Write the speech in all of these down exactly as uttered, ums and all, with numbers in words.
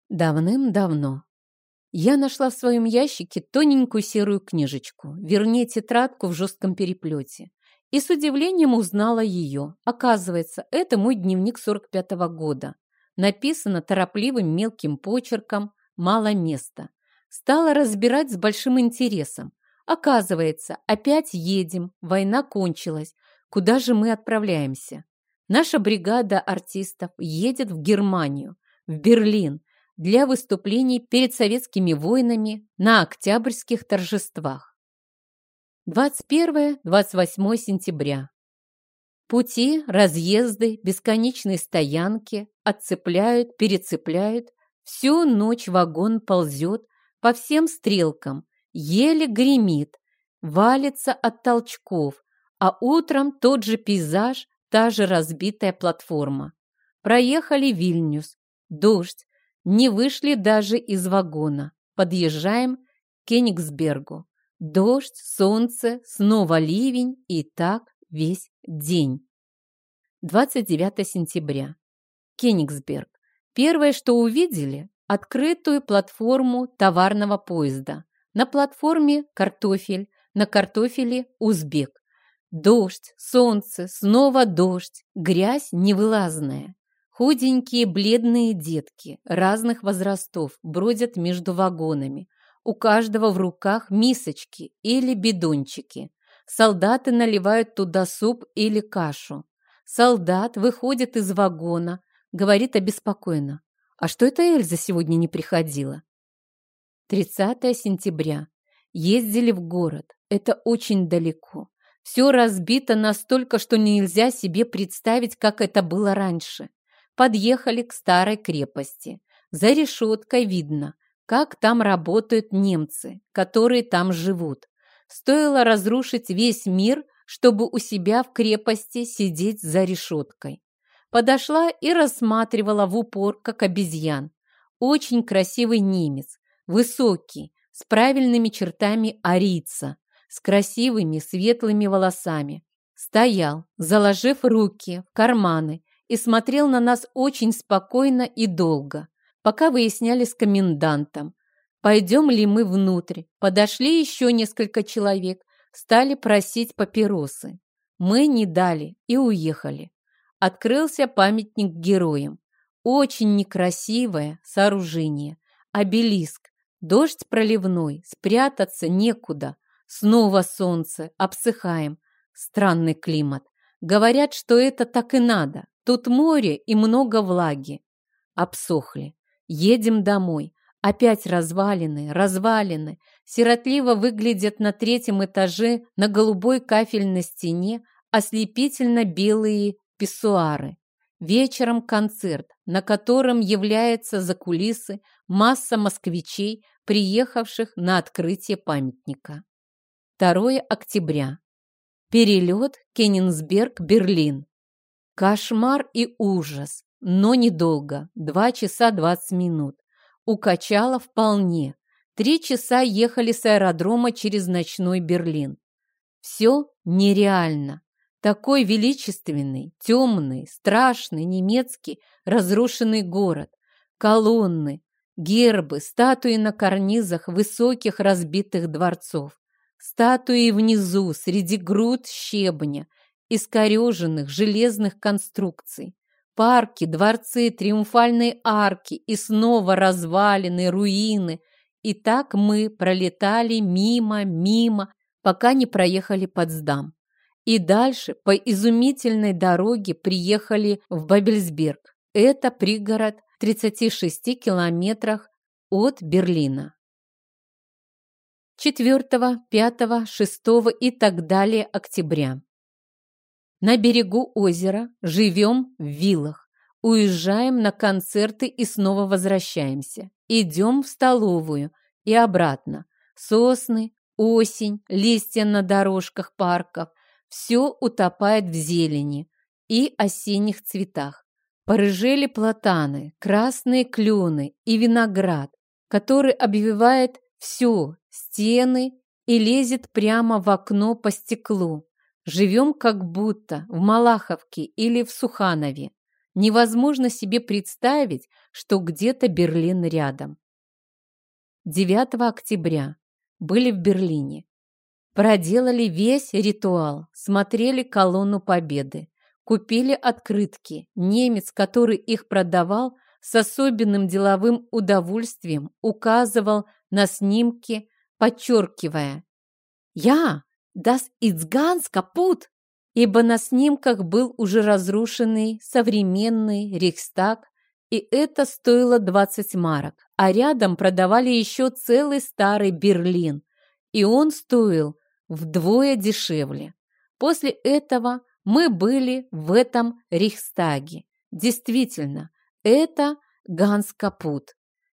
Давным-давно я нашла в своем ящике тоненькую серую книжечку, вернее, тетрадку в жестком переплете, и с удивлением узнала ее. Оказывается, это мой дневник сорок пятого года. Написано торопливым мелким почерком, мало места. Стала разбирать с большим интересом. Оказывается, опять едем, война кончилась. Куда же мы отправляемся? Наша бригада артистов едет в Германию, в Берлин, для выступлений перед советскими воинами на октябрьских торжествах. двадцать первое — двадцать восьмое сентября. Пути, разъезды, бесконечные стоянки отцепляют, перецепляют. Всю ночь вагон ползет по всем стрелкам, еле гремит, валится от толчков, а утром тот же пейзаж, та же разбитая платформа. Проехали Вильнюс, дождь, не вышли даже из вагона. Подъезжаем к Кёнигсбергу. Дождь, солнце, снова ливень и так весь день. двадцать девятое сентября. Кёнигсберг. Первое, что увидели, открытую платформу товарного поезда. На платформе картофель, на картофеле узбек. Дождь, солнце, снова дождь, грязь невылазная. Худенькие бледные детки разных возрастов бродят между вагонами. У каждого в руках мисочки или бидончики. Солдаты наливают туда суп или кашу. Солдат выходит из вагона, говорит обеспокоенно: «А что это Эльза сегодня не приходила?» тридцатое сентября. Ездили в город. Это очень далеко. Все разбито настолько, что нельзя себе представить, как это было раньше. Подъехали к старой крепости. За решеткой видно, как там работают немцы, которые там живут. Стоило разрушить весь мир, чтобы у себя в крепости сидеть за решеткой. Подошла и рассматривала в упор, как обезьян. Очень красивый немец, высокий, с правильными чертами арийца, с красивыми светлыми волосами. Стоял, заложив руки в карманы, и смотрел на нас очень спокойно и долго, пока выясняли с комендантом, пойдем ли мы внутрь. Подошли еще несколько человек, стали просить папиросы. Мы не дали и уехали. Открылся памятник героям. Очень некрасивое сооружение. Обелиск. Дождь проливной, спрятаться некуда. Снова солнце, обсыхаем. Странный климат. Говорят, что это так и надо. Тут море и много влаги. Обсохли. Едем домой. Опять развалины, развалины. Сиротливо выглядят на третьем этаже на голубой кафельной стене ослепительно белые писсуары. Вечером концерт, на котором является за кулисы масса москвичей, приехавших на открытие памятника. второе октября. Перелет Кёнигсберг-Берлин. Кошмар и ужас, но недолго, два часа двадцать минут. Укачало вполне. Три часа ехали с аэродрома через ночной Берлин. Все нереально. Такой величественный, темный, страшный немецкий разрушенный город. Колонны, гербы, статуи на карнизах высоких разбитых дворцов. Статуи внизу, среди груд щебня, искореженных железных конструкций. Парки, дворцы, триумфальные арки и снова развалины, руины. И так мы пролетали мимо, мимо, пока не проехали Потсдам. И дальше по изумительной дороге приехали в Бабельсберг. Это пригород в тридцати шести километрах от Берлина. четвёртого, пятого, шестого и так далее октября. На берегу озера, живем в виллах, уезжаем на концерты и снова возвращаемся. Идем в столовую и обратно. Сосны, осень, листья на дорожках парков. Все утопает в зелени и осенних цветах. Порыжели платаны, красные клены и виноград, который обвивает все, стены и лезет прямо в окно по стеклу. Живем как будто в Малаховке или в Суханове. Невозможно себе представить, что где-то Берлин рядом. девятого октября. Были в Берлине. Проделали весь ритуал, смотрели колонну Победы, купили открытки. Немец, который их продавал, с особенным деловым удовольствием указывал на снимки, подчеркивая «Я, das ist ganz kaputt», ибо на снимках был уже разрушенный современный Рейхстаг, и это стоило двадцать марок, а рядом продавали еще целый старый Берлин, и он стоил вдвое дешевле. После этого мы были в этом Рейхстаге. Действительно, это Ганс Капут.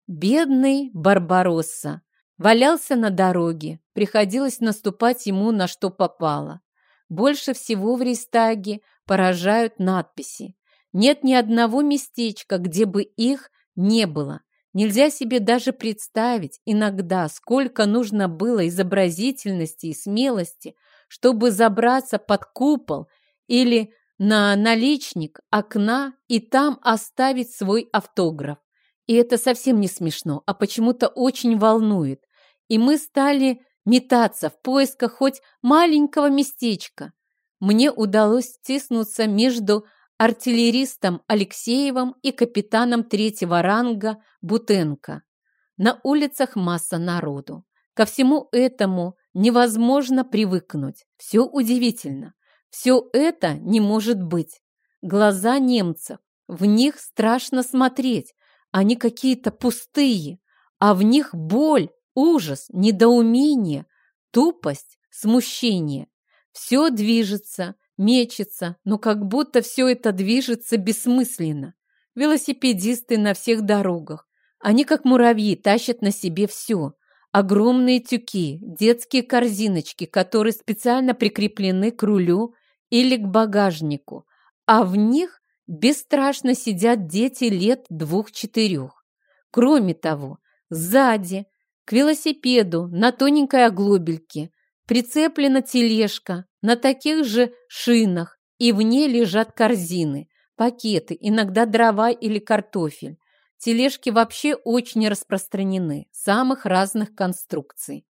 Бедный Барбаросса валялся на дороге, приходилось наступать ему на что попало. Больше всего в Рейхстаге поражают надписи. Нет ни одного местечка, где бы их не было. Нельзя себе даже представить иногда, сколько нужно было изобразительности и смелости, чтобы забраться под купол или на наличник окна и там оставить свой автограф. И это совсем не смешно, а почему-то очень волнует. И мы стали метаться в поисках хоть маленького местечка. Мне удалось втиснуться между артиллеристом Алексеевым и капитаном третьего ранга Бутенко. На улицах масса народу. Ко всему этому невозможно привыкнуть. Все удивительно. Все это не может быть. Глаза немцев, в них страшно смотреть. Они какие-то пустые, а в них боль, ужас, недоумение, тупость, смущение. Все движется, мечется, но как будто все это движется бессмысленно. Велосипедисты на всех дорогах. Они, как муравьи, тащат на себе все. Огромные тюки, детские корзиночки, которые специально прикреплены к рулю или к багажнику, а в них бесстрашно сидят дети лет двух-четырех. Кроме того, сзади, к велосипеду на тоненькой оглобельке, прицеплена тележка на таких же шинах, и в ней лежат корзины, пакеты, иногда дрова или картофель. Тележки вообще очень распространены, самых разных конструкций.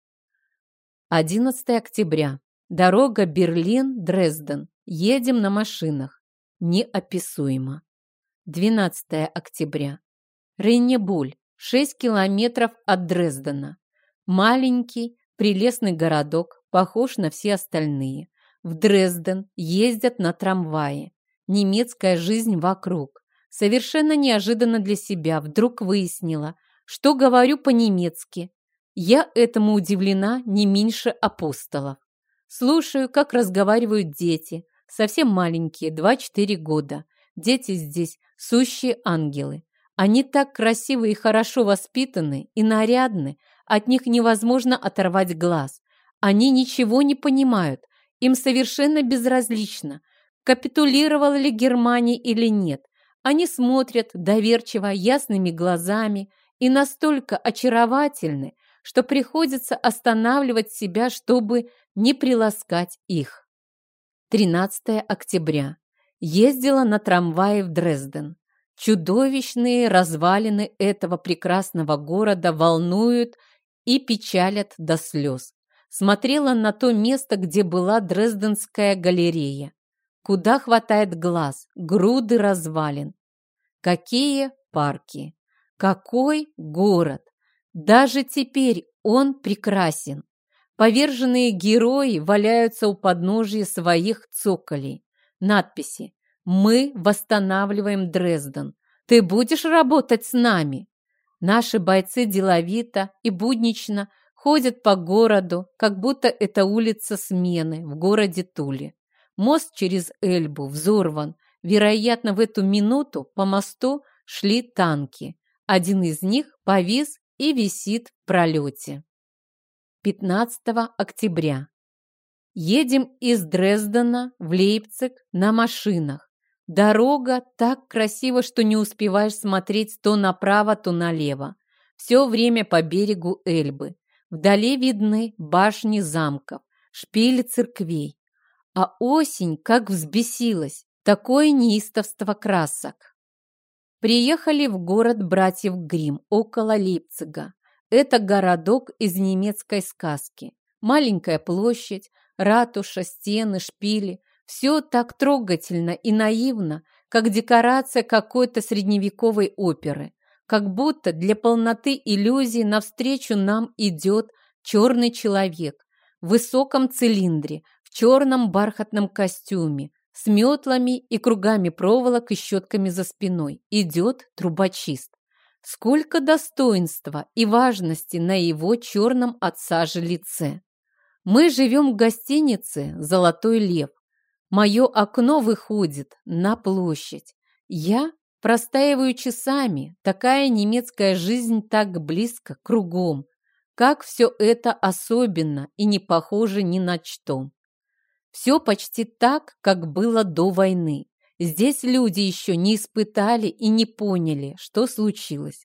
одиннадцатого октября. Дорога Берлин-Дрезден. Едем на машинах. Неописуемо. двенадцатого октября. Рейнебуль. шесть километров от Дрездена. Маленький, прелестный городок, похож на все остальные. В Дрезден ездят на трамвае. Немецкая жизнь вокруг. Совершенно неожиданно для себя вдруг выяснила, что говорю по-немецки. Я этому удивлена не меньше апостолов. Слушаю, как разговаривают дети, совсем маленькие, два-четыре года. Дети здесь сущие ангелы. Они так красиво и хорошо воспитаны и нарядны, от них невозможно оторвать глаз. Они ничего не понимают, им совершенно безразлично, капитулировала ли Германия или нет. Они смотрят доверчиво, ясными глазами и настолько очаровательны, что приходится останавливать себя, чтобы не приласкать их. тринадцатого октября. Ездила на трамвае в Дрезден. Чудовищные развалины этого прекрасного города волнуют и печалят до слез. Смотрела на то место, где была Дрезденская галерея. Куда хватает глаз, груды развалин. Какие парки! Какой город! Даже теперь он прекрасен. Поверженные герои валяются у подножия своих цоколей. Надписи: «Мы восстанавливаем Дрезден. Ты будешь работать с нами?» Наши бойцы деловито и буднично ходят по городу, как будто это улица смены в городе Туле. Мост через Эльбу взорван. Вероятно, в эту минуту по мосту шли танки. Один из них повис и висит в пролете. пятнадцатого октября. Едем из Дрездена в Лейпциг на машинах. Дорога так красива, что не успеваешь смотреть то направо, то налево. Все время по берегу Эльбы. Вдали видны башни замков, шпили церквей. А осень как взбесилась, такое неистовство красок. Приехали в город братьев Гримм, около Лейпцига. Это городок из немецкой сказки. Маленькая площадь, ратуша, стены, шпили. Все так трогательно и наивно, как декорация какой-то средневековой оперы. Как будто для полноты иллюзии навстречу нам идет черный человек в высоком цилиндре, в черном бархатном костюме, с метлами и кругами проволок и щетками за спиной. Идет трубочист. Сколько достоинства и важности на его черном от сажи лице. Мы живем в гостинице «Золотой лев». Мое окно выходит на площадь. Я простаиваю часами. Такая немецкая жизнь так близко, кругом. Как все это особенно и не похоже ни на что. Все почти так, как было до войны. Здесь люди еще не испытали и не поняли, что случилось.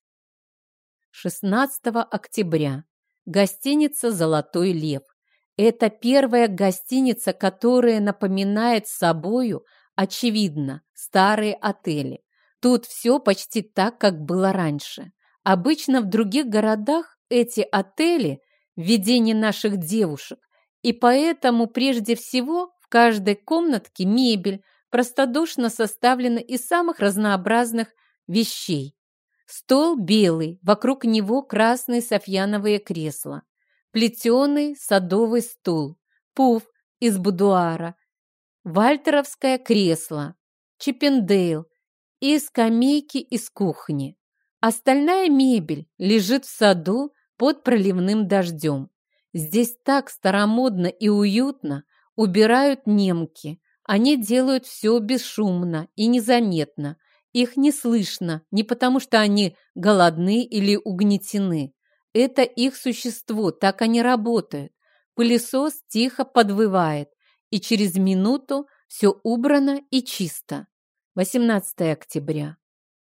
шестнадцатого октября. Гостиница «Золотой лев». Это первая гостиница, которая напоминает собою, очевидно, старые отели. Тут все почти так, как было раньше. Обычно в других городах эти отели – введение наших девушек, и поэтому прежде всего в каждой комнатке мебель простодушно составлена из самых разнообразных вещей. Стол белый, вокруг него красные софьяновые кресла, плетеный садовый стул, пуф из будуара, вальтеровское кресло, чиппендейл и скамейки из кухни. Остальная мебель лежит в саду под проливным дождем. Здесь так старомодно и уютно убирают немки. Они делают все бесшумно и незаметно. Их не слышно не потому, что они голодны или угнетены. Это их существо, так они работают. Пылесос тихо подвывает, и через минуту все убрано и чисто. восемнадцатого октября.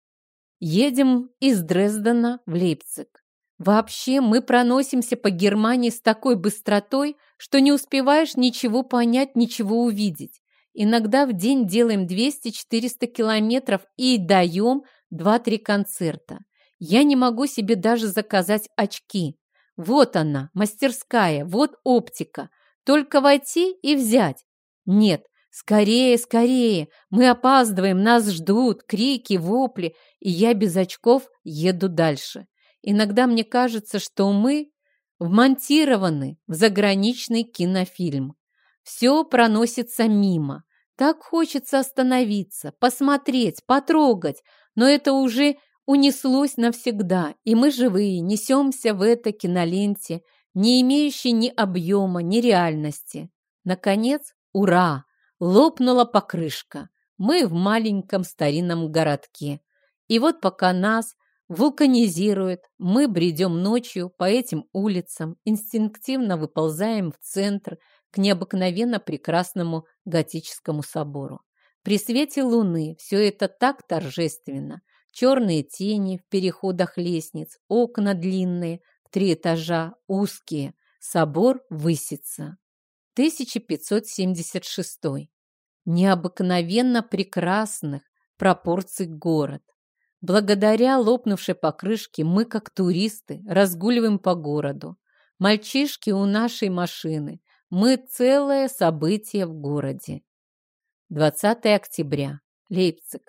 Едем из Дрездена в Лейпциг. Вообще мы проносимся по Германии с такой быстротой, что не успеваешь ничего понять, ничего увидеть. Иногда в день делаем двести-четыреста километров и даем два-три концерта. Я не могу себе даже заказать очки. Вот она, мастерская, вот оптика. Только войти и взять. Нет, скорее, скорее, мы опаздываем, нас ждут, крики, вопли, и я без очков еду дальше. Иногда мне кажется, что мы вмонтированы в заграничный кинофильм. Все проносится мимо. Так хочется остановиться, посмотреть, потрогать, но это уже унеслось навсегда, и мы живые несемся в этой киноленте, не имеющей ни объема, ни реальности. Наконец, ура! Лопнула покрышка. Мы в маленьком старинном городке. И вот пока нас вулканизирует, мы бредем ночью по этим улицам, инстинктивно выползаем в центр, к необыкновенно прекрасному готическому собору. При свете луны все это так торжественно. Черные тени в переходах лестниц, окна длинные, в три этажа, узкие. Собор высится. тысяча пятьсот семьдесят шестой. Необыкновенно прекрасных пропорций город. Благодаря лопнувшей покрышке мы, как туристы, разгуливаем по городу. Мальчишки у нашей машины. Мы целое событие в городе. двадцатого октября. Лейпциг.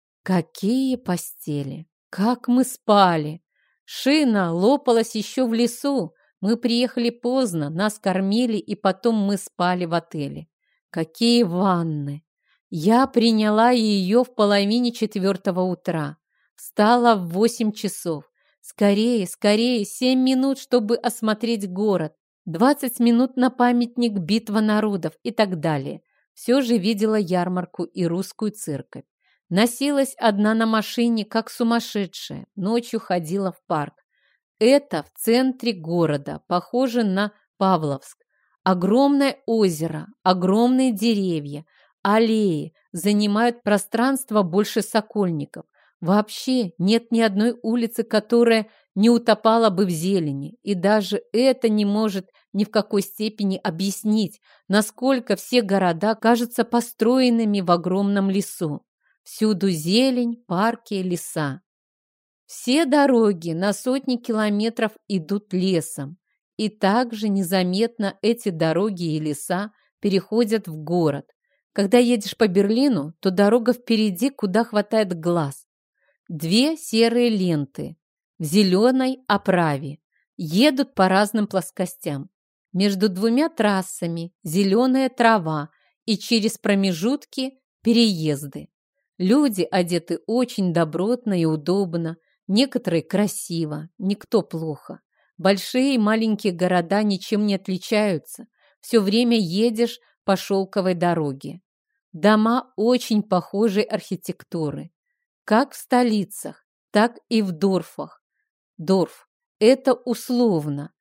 Какие постели! Как мы спали! Шина лопалась еще в лесу. Мы приехали поздно, нас кормили, и потом мы спали в отеле. Какие ванны! Я приняла ее в половине четвертого утра. Встала в восемь часов. Скорее, скорее, семь минут, чтобы осмотреть город. двадцать минут на памятник «Битва народов» и так далее. Все же видела ярмарку и русскую церковь. Носилась одна на машине, как сумасшедшая. Ночью ходила в парк. Это в центре города, похоже на Павловск. Огромное озеро, огромные деревья, аллеи занимают пространство больше Сокольников. Вообще нет ни одной улицы, которая не утопала бы в зелени, и даже это не может ни в какой степени объяснить, насколько все города кажутся построенными в огромном лесу. Всюду зелень, парки, леса. Все дороги на сотни километров идут лесом. И также незаметно эти дороги и леса переходят в город. Когда едешь по Берлину, то дорога впереди, куда хватает глаз. Две серые ленты в зеленой оправе едут по разным плоскостям. Между двумя трассами зеленая трава и через промежутки переезды. Люди одеты очень добротно и удобно, некоторые красиво, никто плохо. Большие и маленькие города ничем не отличаются. Все время едешь по шелковой дороге. Дома очень похожей архитектуры. Как в столицах, так и в дорфах. Дорф – это условно.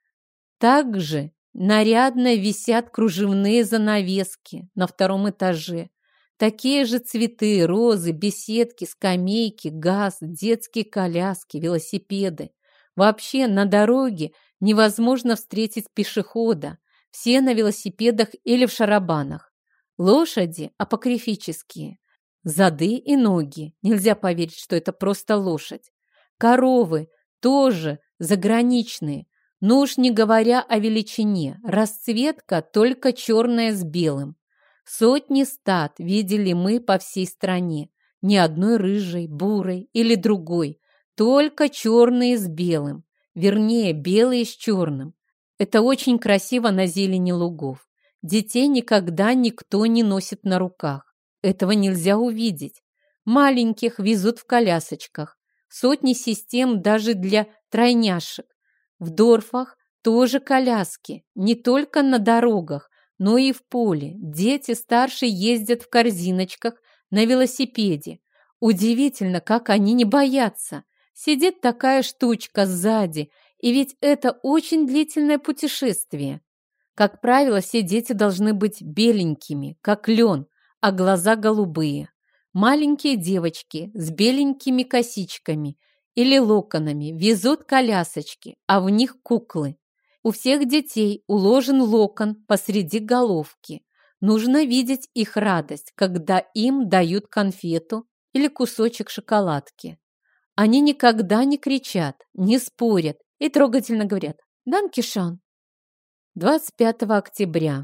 Также нарядно висят кружевные занавески на втором этаже. Такие же цветы, розы, беседки, скамейки, газ, детские коляски, велосипеды. Вообще на дороге невозможно встретить пешехода. Все на велосипедах или в шарабанах. Лошади апокрифические. Зады и ноги. Нельзя поверить, что это просто лошадь. Коровы тоже заграничные. Но уж не говоря о величине. Расцветка только черная с белым. Сотни стад видели мы по всей стране. Ни одной рыжей, бурой или другой. Только черные с белым. Вернее, белые с черным. Это очень красиво на зелени лугов. Детей никогда никто не носит на руках. Этого нельзя увидеть. Маленьких везут в колясочках. Сотни систем даже для тройняшек. В дорфах тоже коляски. Не только на дорогах, но и в поле. Дети старше ездят в корзиночках на велосипеде. Удивительно, как они не боятся. Сидит такая штучка сзади, и ведь это очень длительное путешествие. Как правило, все дети должны быть беленькими, как лен, а глаза голубые. Маленькие девочки с беленькими косичками или локонами везут колясочки, а в них куклы. У всех детей уложен локон посреди головки. Нужно видеть их радость, когда им дают конфету или кусочек шоколадки. Они никогда не кричат, не спорят и трогательно говорят «Данки шон». двадцать пятого октября.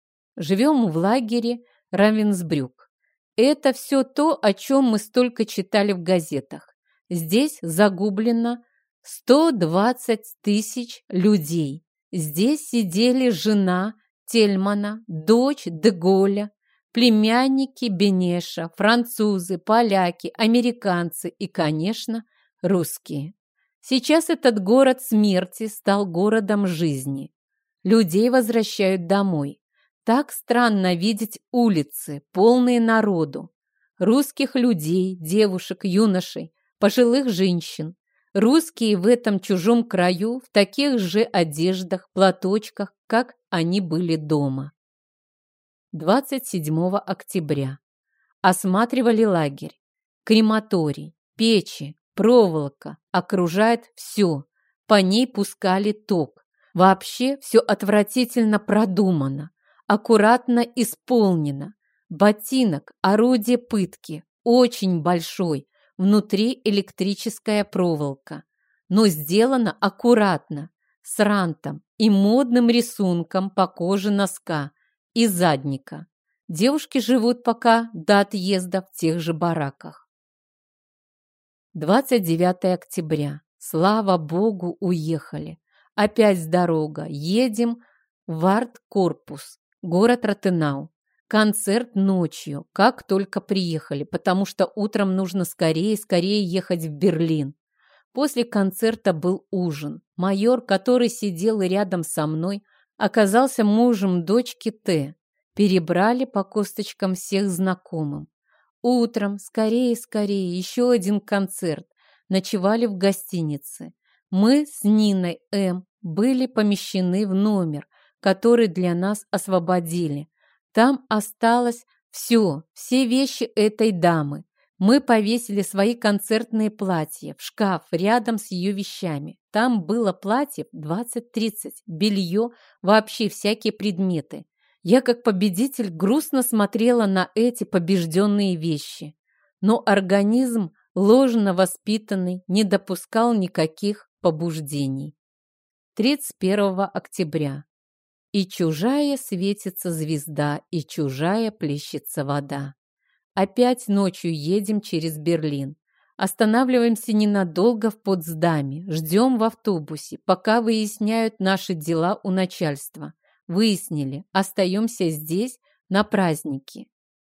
Живем в лагере Равенсбрюк. Это все то, о чем мы столько читали в газетах. Здесь загублено сто двадцать тысяч людей. Здесь сидели жена Тельмана, дочь Деголя, племянники Бенеша, французы, поляки, американцы и, конечно, русские. Сейчас этот город смерти стал городом жизни. Людей возвращают домой. Так странно видеть улицы, полные народу. Русских людей, девушек, юношей, пожилых женщин. Русские в этом чужом краю в таких же одеждах, платочках, как они были дома. двадцать седьмого октября. Осматривали лагерь. Крематорий, печи, проволока окружает все. По ней пускали ток. Вообще все отвратительно продумано, аккуратно исполнено. Ботинок, орудие пытки, очень большой. Внутри электрическая проволока. Но сделано аккуратно, с рантом и модным рисунком по коже носка и задника. Девушки живут пока до отъезда в тех же бараках. двадцать девятого октября. Слава Богу, уехали. Опять дорога. Едем в арт-корпус, город Ротенау. Концерт ночью, как только приехали, потому что утром нужно скорее-скорее ехать в Берлин. После концерта был ужин. Майор, который сидел рядом со мной, оказался мужем дочки Т. Перебрали по косточкам всех знакомым. Утром, скорее-скорее, еще один концерт. Ночевали в гостинице. Мы с Ниной М. были помещены в номер, который для нас освободили. Там осталось все, все вещи этой дамы. Мы повесили свои концертные платья в шкаф рядом с ее вещами. Там было платьев двадцать-тридцать, белье, вообще всякие предметы. Я как победитель грустно смотрела на эти побежденные вещи. но организм, ложно воспитанный, не допускал никаких побуждений. тридцать первого октября. И чужая светится звезда, и чужая плещется вода. Опять ночью едем через Берлин. Останавливаемся ненадолго в Потсдаме, ждем в автобусе, пока выясняют наши дела у начальства. Выяснили, остаемся здесь на праздники.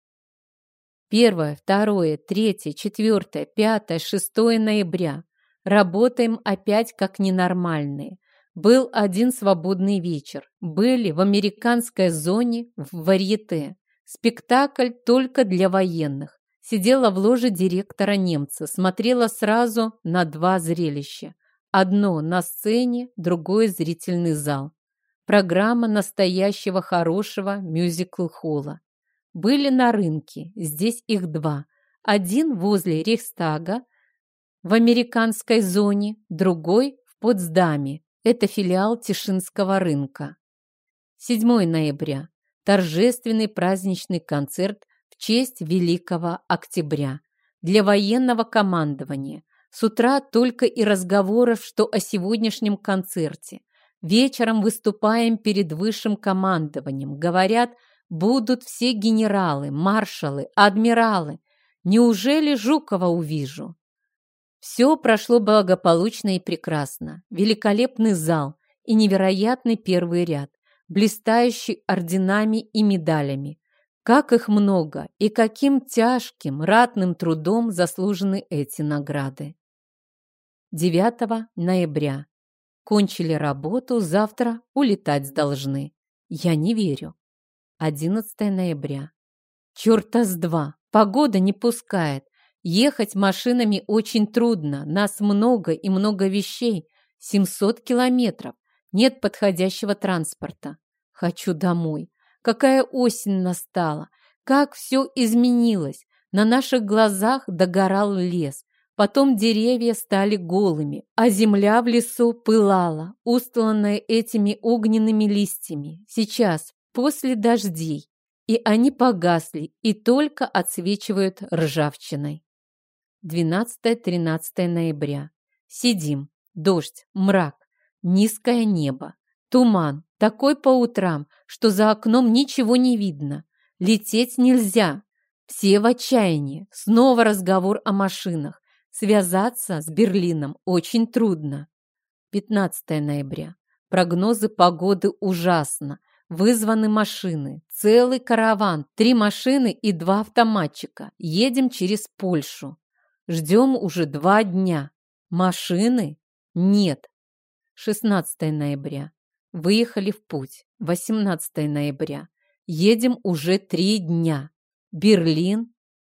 Первое, второе, третье, четвертое, пятое, шестое ноября. Работаем опять как ненормальные. Был один свободный вечер. Были в американской зоне в Варьете. Спектакль только для военных. Сидела в ложе директора немца, смотрела сразу на два зрелища. Одно на сцене, другое зрительный зал. Программа настоящего хорошего мюзикл-холла. Были на рынке, здесь их два. Один возле Рейхстага в американской зоне, другой в Потсдаме. Это филиал Тишинского рынка. седьмое ноября. Торжественный праздничный концерт в честь Великого Октября для военного командования. С утра только и разговоров, что о сегодняшнем концерте. Вечером выступаем перед высшим командованием. Говорят, будут все генералы, маршалы, адмиралы. Неужели Жукова увижу? Все прошло благополучно и прекрасно. Великолепный зал и невероятный первый ряд, блистающий орденами и медалями. Как их много и каким тяжким, ратным трудом заслужены эти награды. девятого ноября. Кончили работу, завтра улетать должны. Я не верю. одиннадцатое ноября. Черта с два, погода не пускает. Ехать машинами очень трудно, нас много и много вещей. семьсот километров. Нет подходящего транспорта. Хочу домой. Какая осень настала. Как все изменилось. На наших глазах догорал лес. Потом деревья стали голыми, а земля в лесу пылала, устланная этими огненными листьями. Сейчас, после дождей, и они погасли и только отсвечивают ржавчиной. двенадцатое-тринадцатое ноября. Сидим. Дождь, мрак, низкое небо, туман, такой по утрам, что за окном ничего не видно. Лететь нельзя. Все в отчаянии. Снова разговор о машинах. Связаться с Берлином очень трудно. пятнадцатое ноября. Прогнозы погоды ужасно. Вызваны машины. Целый караван. Три машины и два автоматчика. Едем через Польшу. Ждем уже два дня. Машины? Нет. шестнадцатое ноября. Выехали в путь. восемнадцатое ноября. Едем уже три дня. Берлин,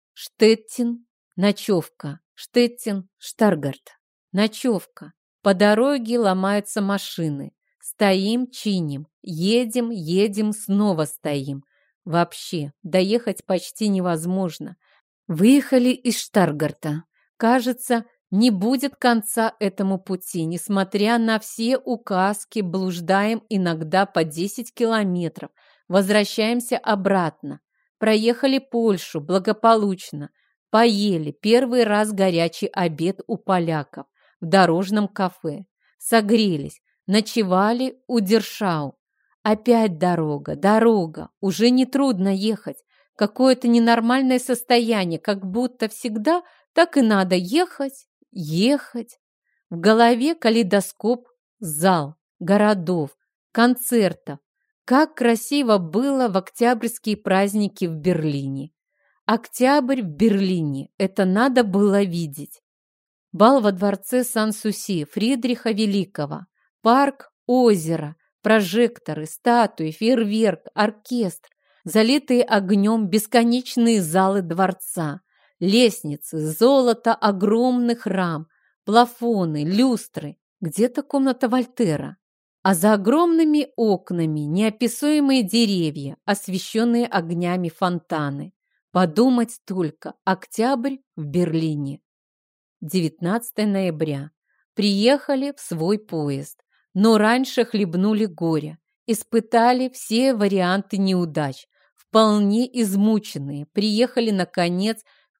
Штеттин, ночевка. Штеттин, Штаргарт. Ночевка. По дороге ломаются машины. Стоим, чиним. Едем, едем, снова стоим. Вообще, доехать почти невозможно. Выехали из Штаргарта. Кажется, не будет конца этому пути, несмотря на все указки, блуждаем иногда по десять километров. Возвращаемся обратно. Проехали Польшу благополучно. Поели первый раз горячий обед у поляков в дорожном кафе. Согрелись, ночевали у Дершау. Опять дорога, дорога. Уже нетрудно ехать. Какое-то ненормальное состояние, как будто всегда так и надо ехать, ехать. В голове калейдоскоп, зал, городов, концертов. Как красиво было в октябрьские праздники в Берлине. Октябрь в Берлине. Это надо было видеть. Бал во дворце Сан-Суси Фридриха Великого. Парк, озеро, прожекторы, статуи, фейерверк, оркестр. Залитые огнем бесконечные залы дворца. Лестницы, золото огромных рам, плафоны, люстры. Где-то комната Вольтера. А за огромными окнами неописуемые деревья, освещенные огнями фонтаны. Подумать только, октябрь в Берлине. девятнадцатое ноября. Приехали в свой поезд, но раньше хлебнули горя, испытали все варианты неудач, вполне измученные, приехали, наконец,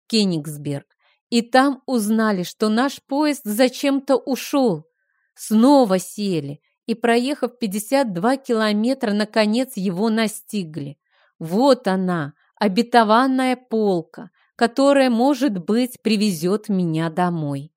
Кенигсберг. И там узнали, что наш поезд зачем-то ушел. Снова сели и, проехав пятьдесят два километра, наконец его настигли. Вот она, обетованная полка, которая, может быть, привезет меня домой.